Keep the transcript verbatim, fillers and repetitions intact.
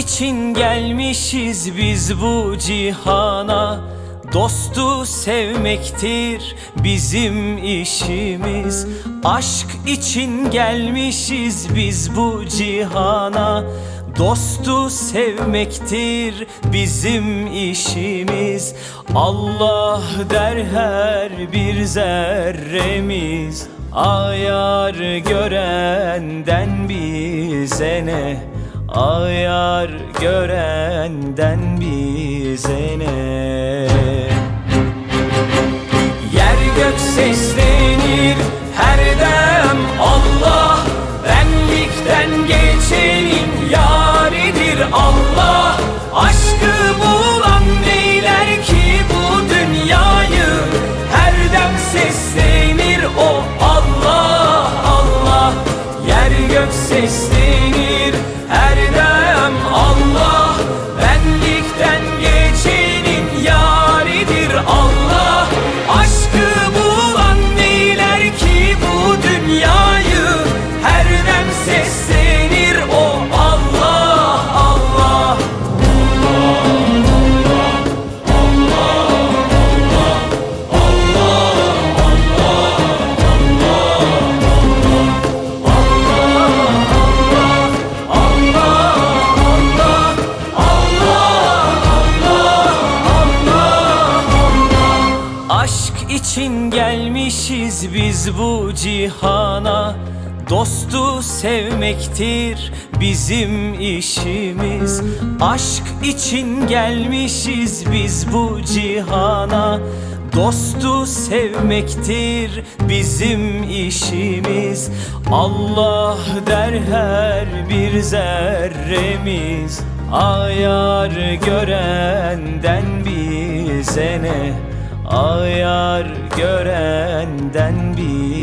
için gelmişiz biz bu cihana. Dostu sevmektir bizim işimiz. Aşk için gelmişiz biz bu cihana. Dostu sevmektir bizim işimiz. Allah der her bir zerremiz. Ayar görenden bize ne? Ayar görenden bize ne? Yer gök seslenir her dem Allah. Benlikten geçenin yaridir Allah. Aşkı bulan neyler ki bu dünyayı? Her dem seslenir o Allah Allah. Yer gök seslenir her dem Allah. Benlikten geçenin yaridir Allah. Aşkı bulan neyler ki bu dünyayı? Her dem seslenir o Allah Allah. Aşk için gelmişiz biz bu cihana. Dostu sevmektir bizim işimiz. Aşk için gelmişiz biz bu cihana. Dostu sevmektir bizim işimiz. Allah der her bir zerremiz. Ayar görenden bize ne? Ayar görenden bize